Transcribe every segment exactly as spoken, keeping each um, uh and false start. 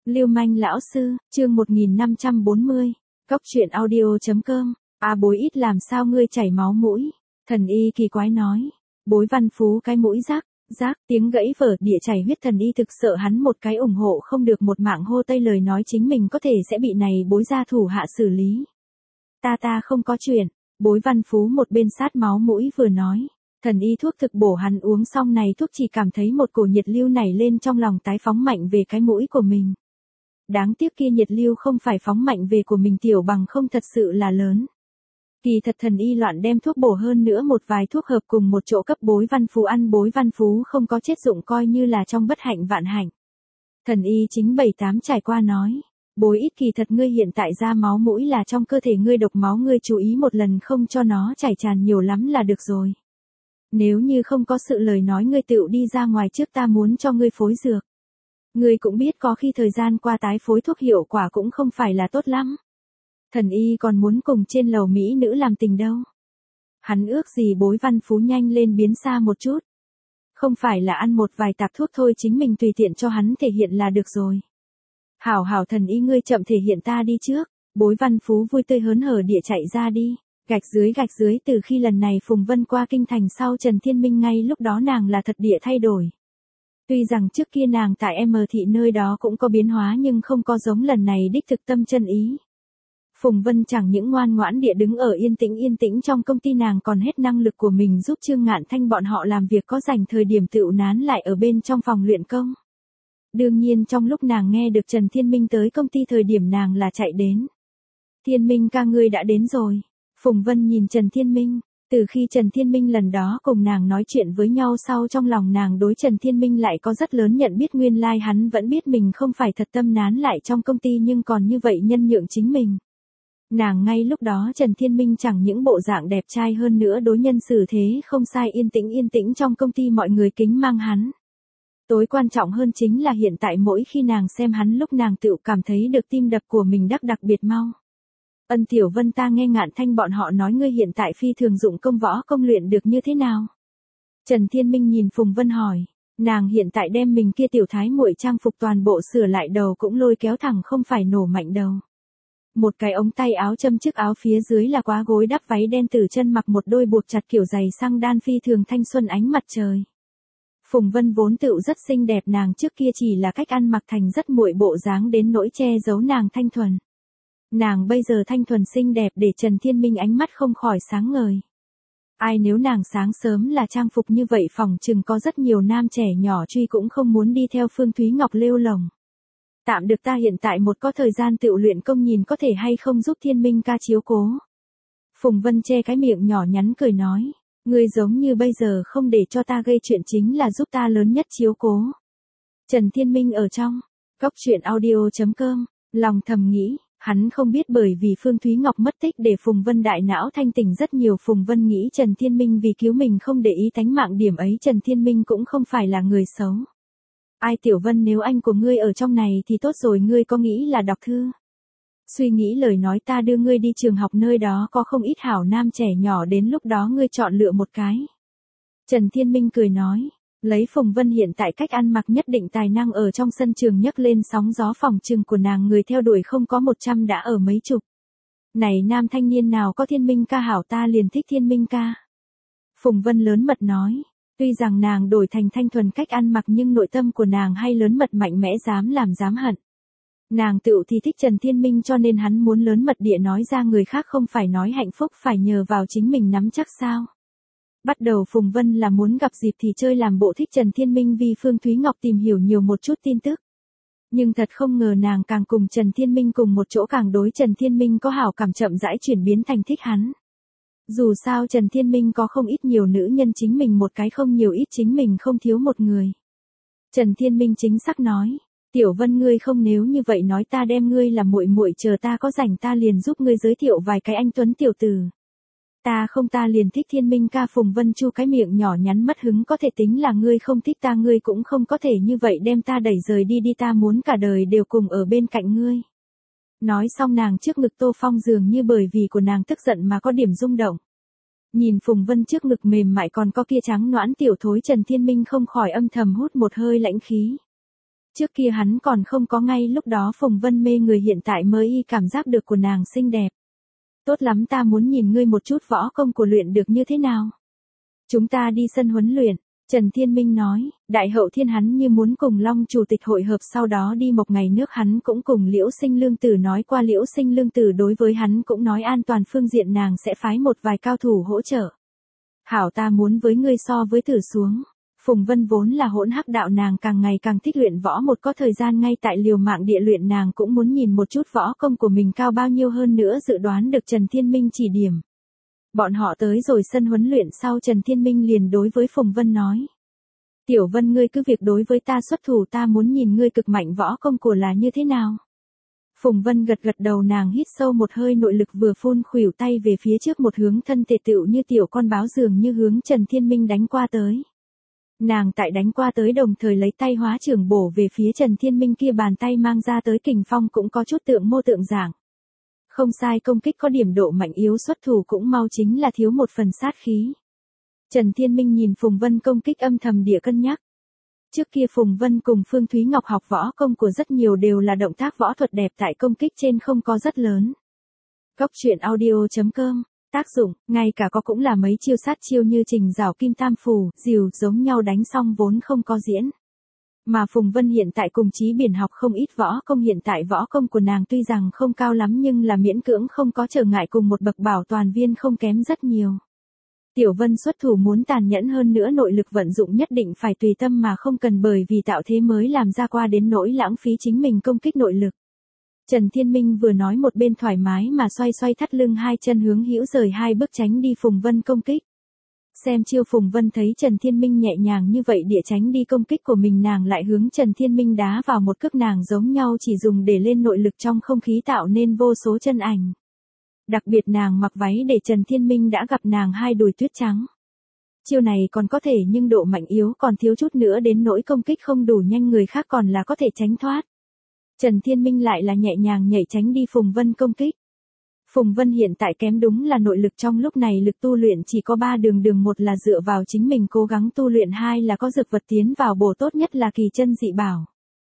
Lưu manh lão sư, chương một nghìn năm trăm bốn mươi, Cóc truyện audio.com, a bối ít làm sao ngươi chảy máu mũi, thần y kỳ quái nói, bối văn phú cái mũi rác, rác, tiếng gãy vở địa chảy huyết thần y thực sợ hắn một cái ủng hộ không được một mạng hô tây lời nói chính mình có thể sẽ bị này bối gia thủ hạ xử lý. Ta ta không có chuyện, bối văn phú một bên sát máu mũi vừa nói. Thần y thuốc thực bổ hắn uống xong này thuốc chỉ cảm thấy một cổ nhiệt lưu nảy lên trong lòng tái phóng mạnh về cái mũi của mình. Đáng tiếc kia nhiệt lưu không phải phóng mạnh về của mình tiểu bằng không thật sự là lớn. Kỳ thật thần y loạn đem thuốc bổ hơn nữa một vài thuốc hợp cùng một chỗ cấp bối văn phú ăn, bối văn phú không có chết dụng coi như là trong bất hạnh vạn hạnh. Thần y chính bảy tám trải qua nói, bối ít kỳ thật ngươi hiện tại ra máu mũi là trong cơ thể ngươi độc máu, ngươi chú ý một lần không cho nó chảy tràn nhiều lắm là được rồi. Nếu như không có sự lời nói ngươi tựu đi ra ngoài trước, ta muốn cho ngươi phối dược. Ngươi cũng biết có khi thời gian qua tái phối thuốc hiệu quả cũng không phải là tốt lắm. Thần y còn muốn cùng trên lầu mỹ nữ làm tình đâu. Hắn ước gì bối văn phú nhanh lên biến xa một chút. Không phải là ăn một vài tạp thuốc thôi, chính mình tùy tiện cho hắn thể hiện là được rồi. Hảo hảo thần y ngươi chậm thể hiện, ta đi trước. Bối văn phú vui tươi hớn hở địa chạy ra đi. Gạch dưới gạch dưới từ khi lần này Phùng Vân qua kinh thành sau, Trần Thiên Minh ngay lúc đó nàng là thật địa thay đổi. Tuy rằng trước kia nàng tại M thị nơi đó cũng có biến hóa nhưng không có giống lần này đích thực tâm chân ý. Phùng Vân chẳng những ngoan ngoãn địa đứng ở yên tĩnh yên tĩnh trong công ty, nàng còn hết năng lực của mình giúp Trương Ngạn Thanh bọn họ làm việc, có dành thời điểm tựu nán lại ở bên trong phòng luyện công. Đương nhiên trong lúc nàng nghe được Trần Thiên Minh tới công ty thời điểm nàng là chạy đến. Thiên Minh ca ngươi đã đến rồi. Phùng Vân nhìn Trần Thiên Minh, từ khi Trần Thiên Minh lần đó cùng nàng nói chuyện với nhau sau, trong lòng nàng đối Trần Thiên Minh lại có rất lớn nhận biết, nguyên lai like hắn vẫn biết mình không phải thật tâm nán lại trong công ty nhưng còn như vậy nhân nhượng chính mình. Nàng ngay lúc đó Trần Thiên Minh chẳng những bộ dạng đẹp trai hơn nữa đối nhân xử thế không sai, yên tĩnh yên tĩnh trong công ty mọi người kính mang hắn. Tối quan trọng hơn chính là hiện tại mỗi khi nàng xem hắn lúc nàng tự cảm thấy được tim đập của mình đắc đặc biệt mau. Ân Tiểu Vân, ta nghe Ngạn Thanh bọn họ nói ngươi hiện tại phi thường dụng công võ công luyện được như thế nào? Trần Thiên Minh nhìn Phùng Vân hỏi, nàng hiện tại đem mình kia tiểu thái muội trang phục toàn bộ sửa lại, đầu cũng lôi kéo thẳng không phải nổ mạnh đầu. Một cái ống tay áo châm chiếc áo, phía dưới là quá gối đắp váy đen, từ chân mặc một đôi buộc chặt kiểu giày sang đan phi thường thanh xuân ánh mặt trời. Phùng Vân vốn tựu rất xinh đẹp, nàng trước kia chỉ là cách ăn mặc thành rất muội bộ dáng đến nỗi che giấu nàng thanh thuần. Nàng bây giờ thanh thuần xinh đẹp để Trần Thiên Minh ánh mắt không khỏi sáng ngời. Ai nếu nàng sáng sớm là trang phục như vậy phỏng chừng có rất nhiều nam trẻ nhỏ truy cũng không muốn đi theo Phương Thúy Ngọc lêu lồng. Tạm được, ta hiện tại một có thời gian tự luyện công, nhìn có thể hay không giúp Thiên Minh ca chiếu cố. Phùng Vân che cái miệng nhỏ nhắn cười nói, ngươi giống như bây giờ không để cho ta gây chuyện chính là giúp ta lớn nhất chiếu cố. Trần Thiên Minh ở trong Cóc truyện audio.com lòng thầm nghĩ. Hắn không biết bởi vì Phương Thúy Ngọc mất tích để Phùng Vân đại não thanh tỉnh rất nhiều. Phùng Vân nghĩ Trần Thiên Minh vì cứu mình không để ý tánh mạng, điểm ấy Trần Thiên Minh cũng không phải là người xấu. Ai Tiểu Vân, nếu anh của ngươi ở trong này thì tốt rồi, ngươi có nghĩ là đọc thư? Suy nghĩ lời nói, ta đưa ngươi đi trường học, nơi đó có không ít hảo nam trẻ nhỏ, đến lúc đó ngươi chọn lựa một cái. Trần Thiên Minh cười nói. Lấy Phùng Vân hiện tại cách ăn mặc nhất định tài năng ở trong sân trường nhấc lên sóng gió, phòng trường của nàng người theo đuổi không có một trăm đã ở mấy chục. Này nam thanh niên nào có Thiên Minh ca hảo, ta liền thích Thiên Minh ca. Phùng Vân lớn mật nói, tuy rằng nàng đổi thành thanh thuần cách ăn mặc nhưng nội tâm của nàng hay lớn mật mạnh mẽ, dám làm dám hận. Nàng tự thì thích Trần Thiên Minh cho nên hắn muốn lớn mật địa nói ra, người khác không phải nói hạnh phúc phải nhờ vào chính mình nắm chắc sao. Bắt đầu Phùng Vân là muốn gặp dịp thì chơi làm bộ thích Trần Thiên Minh vì Phương Thúy Ngọc tìm hiểu nhiều một chút tin tức. Nhưng thật không ngờ nàng càng cùng Trần Thiên Minh cùng một chỗ càng đối Trần Thiên Minh có hảo cảm, chậm rãi chuyển biến thành thích hắn. Dù sao Trần Thiên Minh có không ít nhiều nữ nhân, chính mình một cái không nhiều ít chính mình không thiếu một người. Trần Thiên Minh chính xác nói, Tiểu Vân ngươi không nếu như vậy nói, ta đem ngươi làm muội muội, chờ ta có rảnh ta liền giúp ngươi giới thiệu vài cái anh tuấn tiểu tử. Ta không, ta liền thích Thiên Minh ca. Phùng Vân chu cái miệng nhỏ nhắn mất hứng, có thể tính là ngươi không thích ta, ngươi cũng không có thể như vậy đem ta đẩy rời đi đi, ta muốn cả đời đều cùng ở bên cạnh ngươi. Nói xong nàng trước ngực Tô Phong dường như bởi vì của nàng tức giận mà có điểm rung động. Nhìn Phùng Vân trước ngực mềm mại còn có kia trắng noãn tiểu thối, Trần Thiên Minh không khỏi âm thầm hút một hơi lãnh khí. Trước kia hắn còn không có ngay lúc đó Phùng Vân mê người hiện tại mới y cảm giác được của nàng xinh đẹp. Tốt lắm, ta muốn nhìn ngươi một chút võ công của luyện được như thế nào. Chúng ta đi sân huấn luyện, Trần Thiên Minh nói, Đại Hậu Thiên hắn như muốn cùng Long Chủ tịch hội hợp, sau đó đi một ngày nước hắn cũng cùng Liễu Sinh Lương Tử nói qua, Liễu Sinh Lương Tử đối với hắn cũng nói an toàn phương diện nàng sẽ phái một vài cao thủ hỗ trợ. Hảo, ta muốn với ngươi so với Tử xuống. Phùng Vân vốn là hỗn hắc đạo, nàng càng ngày càng thích luyện võ, một có thời gian ngay tại liều mạng địa luyện, nàng cũng muốn nhìn một chút võ công của mình cao bao nhiêu, hơn nữa dự đoán được Trần Thiên Minh chỉ điểm. Bọn họ tới rồi sân huấn luyện sau, Trần Thiên Minh liền đối với Phùng Vân nói. Tiểu Vân, ngươi cứ việc đối với ta xuất thủ, ta muốn nhìn ngươi cực mạnh võ công của là như thế nào. Phùng Vân gật gật đầu, nàng hít sâu một hơi, nội lực vừa phun, khuỷu tay về phía trước một hướng, thân thể tựu như tiểu con báo dường như hướng Trần Thiên Minh đánh qua tới. Nàng tại đánh qua tới đồng thời lấy tay hóa trưởng bổ về phía Trần Thiên Minh kia, bàn tay mang ra tới kình phong cũng có chút tượng mô tượng dạng. Không sai, công kích có điểm độ mạnh yếu, xuất thủ cũng mau, chính là thiếu một phần sát khí. Trần Thiên Minh nhìn Phùng Vân công kích âm thầm địa cân nhắc. Trước kia Phùng Vân cùng Phương Thúy Ngọc học võ công của rất nhiều đều là động tác võ thuật đẹp, tại công kích trên không có rất lớn. Góc truyện audio chấm com. Tác dụng, ngay cả có cũng là mấy chiêu sát chiêu như trình rào kim tam phù, dìu giống nhau đánh xong vốn không có diễn. Mà Phùng Vân hiện tại cùng Chí Biển học không ít võ công, hiện tại võ công của nàng tuy rằng không cao lắm nhưng là miễn cưỡng không có trở ngại, cùng một bậc bảo toàn viên không kém rất nhiều. Tiểu Vân xuất thủ muốn tàn nhẫn hơn nữa, nội lực vận dụng nhất định phải tùy tâm mà không cần bởi vì tạo thế mới làm ra qua đến nỗi lãng phí chính mình công kích nội lực. Trần Thiên Minh vừa nói một bên thoải mái mà xoay xoay thắt lưng, hai chân hướng hữu rời hai bước tránh đi Phùng Vân công kích. Xem chiêu, Phùng Vân thấy Trần Thiên Minh nhẹ nhàng như vậy địa tránh đi công kích của mình, nàng lại hướng Trần Thiên Minh đá vào một cước, nàng giống nhau chỉ dùng để lên nội lực trong không khí tạo nên vô số chân ảnh. Đặc biệt nàng mặc váy để Trần Thiên Minh đã gặp nàng hai đùi tuyết trắng. Chiêu này còn có thể nhưng độ mạnh yếu còn thiếu chút nữa, đến nỗi công kích không đủ nhanh người khác còn là có thể tránh thoát. Trần Thiên Minh lại là nhẹ nhàng nhảy tránh đi Phùng Vân công kích. Phùng Vân hiện tại kém đúng là nội lực, trong lúc này lực tu luyện chỉ có ba đường đường, một là dựa vào chính mình cố gắng tu luyện, hai là có dược vật tiến vào bổ, tốt nhất là kỳ chân dị bảo.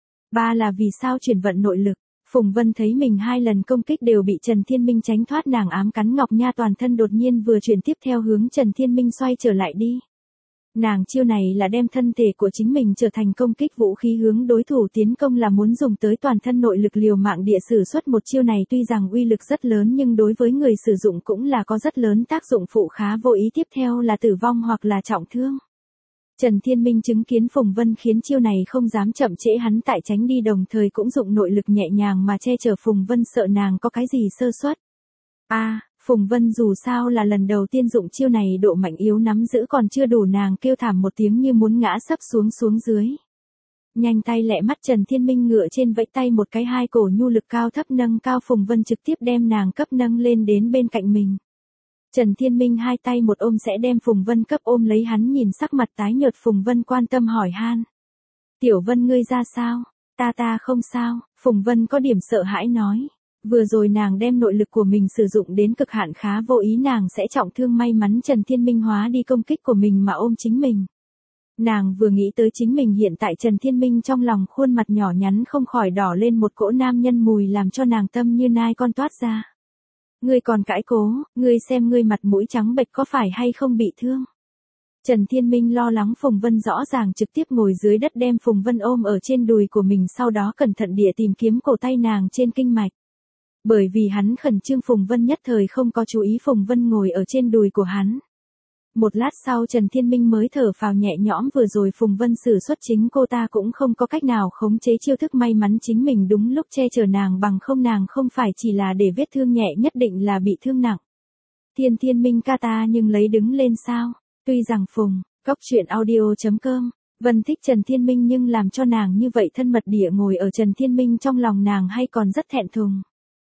Ba là vì sao chuyển vận nội lực. Phùng Vân thấy mình hai lần công kích đều bị Trần Thiên Minh tránh thoát, nàng ám cắn ngọc nha, toàn thân đột nhiên vừa chuyển, tiếp theo hướng Trần Thiên Minh xoay trở lại đi. Nàng chiêu này là đem thân thể của chính mình trở thành công kích vũ khí, hướng đối thủ tiến công là muốn dùng tới toàn thân nội lực liều mạng địa sử xuất một chiêu này, tuy rằng uy lực rất lớn nhưng đối với người sử dụng cũng là có rất lớn tác dụng phụ khá vô ý, tiếp theo là tử vong hoặc là trọng thương. Trần Thiên Minh chứng kiến Phùng Vân khiến chiêu này không dám chậm trễ, hắn tại tránh đi đồng thời cũng dụng nội lực nhẹ nhàng mà che chở Phùng Vân, sợ nàng có cái gì sơ suất. A, à, Phùng Vân dù sao là lần đầu tiên dụng chiêu này, độ mạnh yếu nắm giữ còn chưa đủ, nàng kêu thảm một tiếng như muốn ngã sấp xuống xuống dưới. Nhanh tay lẹ mắt, Trần Thiên Minh ngựa trên vẫy tay một cái, hai cổ nhu lực cao thấp nâng cao Phùng Vân, trực tiếp đem nàng cấp nâng lên đến bên cạnh mình. Trần Thiên Minh hai tay một ôm sẽ đem Phùng Vân cấp ôm lấy, hắn nhìn sắc mặt tái nhợt Phùng Vân quan tâm hỏi han. Tiểu Vân, ngươi ra sao? Ta ta không sao, Phùng Vân có điểm sợ hãi nói. Vừa rồi nàng đem nội lực của mình sử dụng đến cực hạn, khá vô ý nàng sẽ trọng thương, may mắn Trần Thiên Minh hóa đi công kích của mình mà ôm chính mình. Nàng vừa nghĩ tới chính mình hiện tại Trần Thiên Minh, trong lòng khuôn mặt nhỏ nhắn không khỏi đỏ lên một cỗ nam nhân mùi, làm cho nàng tâm như nai con toát ra. Ngươi còn cãi cố, ngươi xem ngươi mặt mũi trắng bệch có phải hay không bị thương. Trần Thiên Minh lo lắng Phùng Vân, rõ ràng trực tiếp ngồi dưới đất đem Phùng Vân ôm ở trên đùi của mình, sau đó cẩn thận địa tìm kiếm cổ tay nàng trên kinh mạch. Bởi vì hắn khẩn trương, Phùng Vân nhất thời không có chú ý Phùng Vân ngồi ở trên đùi của hắn. Một lát sau Trần Thiên Minh mới thở phào nhẹ nhõm, vừa rồi Phùng Vân sử xuất chính cô ta cũng không có cách nào khống chế chiêu thức, may mắn chính mình đúng lúc che chở nàng, bằng không nàng không phải chỉ là để vết thương nhẹ, nhất định là bị thương nặng. Thiên Thiên Minh ca ta nhưng lấy đứng lên sao? Tuy rằng Phùng, góc truyện audio chấm com, Vân thích Trần Thiên Minh nhưng làm cho nàng như vậy thân mật địa ngồi ở Trần Thiên Minh trong lòng nàng hay còn rất thẹn thùng.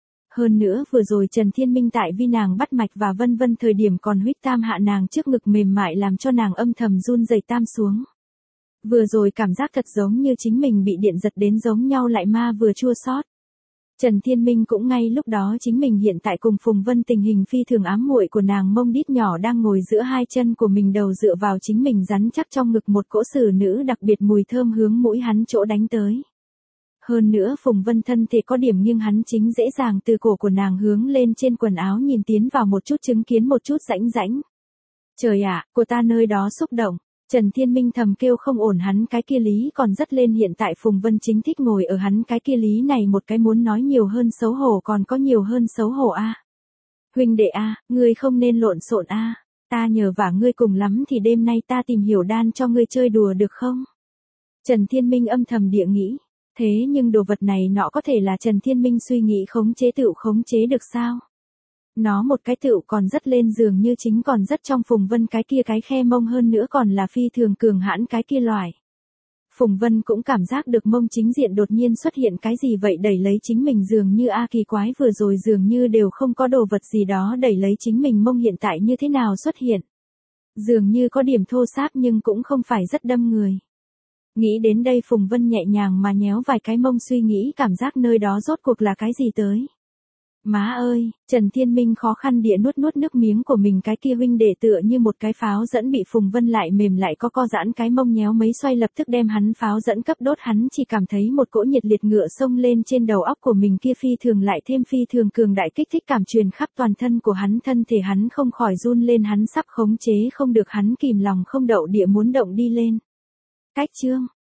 Hơn nữa vừa rồi Trần Thiên Minh tại vì nàng bắt mạch và vân vân thời điểm còn huýt tam hạ nàng trước ngực mềm mại, làm cho nàng âm thầm run rẩy tam xuống. Vừa rồi cảm giác thật giống như chính mình bị điện giật đến giống nhau, lại ma vừa chua xót. Trần Thiên Minh cũng ngay lúc đó chính mình hiện tại cùng Phùng Vân tình hình phi thường ám muội của nàng, mông đít nhỏ đang ngồi giữa hai chân của mình, đầu dựa vào chính mình rắn chắc trong ngực, một cỗ xử nữ đặc biệt mùi thơm hướng mũi hắn chỗ đánh tới. Hơn nữa Phùng Vân thân thể có điểm nhưng hắn chính dễ dàng từ cổ của nàng hướng lên trên quần áo nhìn tiến vào một chút chứng kiến một chút rãnh rãnh. Trời ạ, của ta nơi đó xúc động. Trần Thiên Minh thầm kêu không ổn, hắn cái kia lý còn rất lên, hiện tại Phùng Vân chính thích ngồi ở hắn cái kia lý này một cái muốn nói nhiều hơn xấu hổ còn có nhiều hơn xấu hổ a. Huynh đệ a, ngươi không nên lộn xộn a, ta nhờ vả ngươi cùng lắm thì đêm nay ta tìm hiểu đan cho ngươi chơi đùa được không? Trần Thiên Minh âm thầm địa nghĩ, thế nhưng đồ vật này nọ có thể là Trần Thiên Minh suy nghĩ khống chế tựu khống chế được sao? Nó một cái tựu còn rất lên giường như chính còn rất trong Phùng Vân cái kia cái khe mông, hơn nữa còn là phi thường cường hãn cái kia loại. Phùng Vân cũng cảm giác được mông chính diện đột nhiên xuất hiện cái gì vậy đẩy lấy chính mình, dường như a kỳ quái, vừa rồi dường như đều không có đồ vật gì đó đẩy lấy chính mình, mông hiện tại như thế nào xuất hiện. Dường như có điểm thô sáp nhưng cũng không phải rất đâm người. Nghĩ đến đây Phùng Vân nhẹ nhàng mà nhéo vài cái mông, suy nghĩ cảm giác nơi đó rốt cuộc là cái gì tới. Má ơi, Trần Thiên Minh khó khăn địa nuốt nuốt nước miếng của mình, cái kia huynh đệ tựa như một cái pháo dẫn bị Phùng Vân lại mềm lại có co giãn cái mông nhéo mấy xoay lập tức đem hắn pháo dẫn cấp đốt, hắn chỉ cảm thấy một cỗ nhiệt liệt ngựa sông lên trên đầu óc của mình, kia phi thường lại thêm phi thường cường đại kích thích cảm truyền khắp toàn thân của hắn, thân thể hắn không khỏi run lên, hắn sắp khống chế không được, hắn kìm lòng không đậu địa muốn động đi lên. Cách chương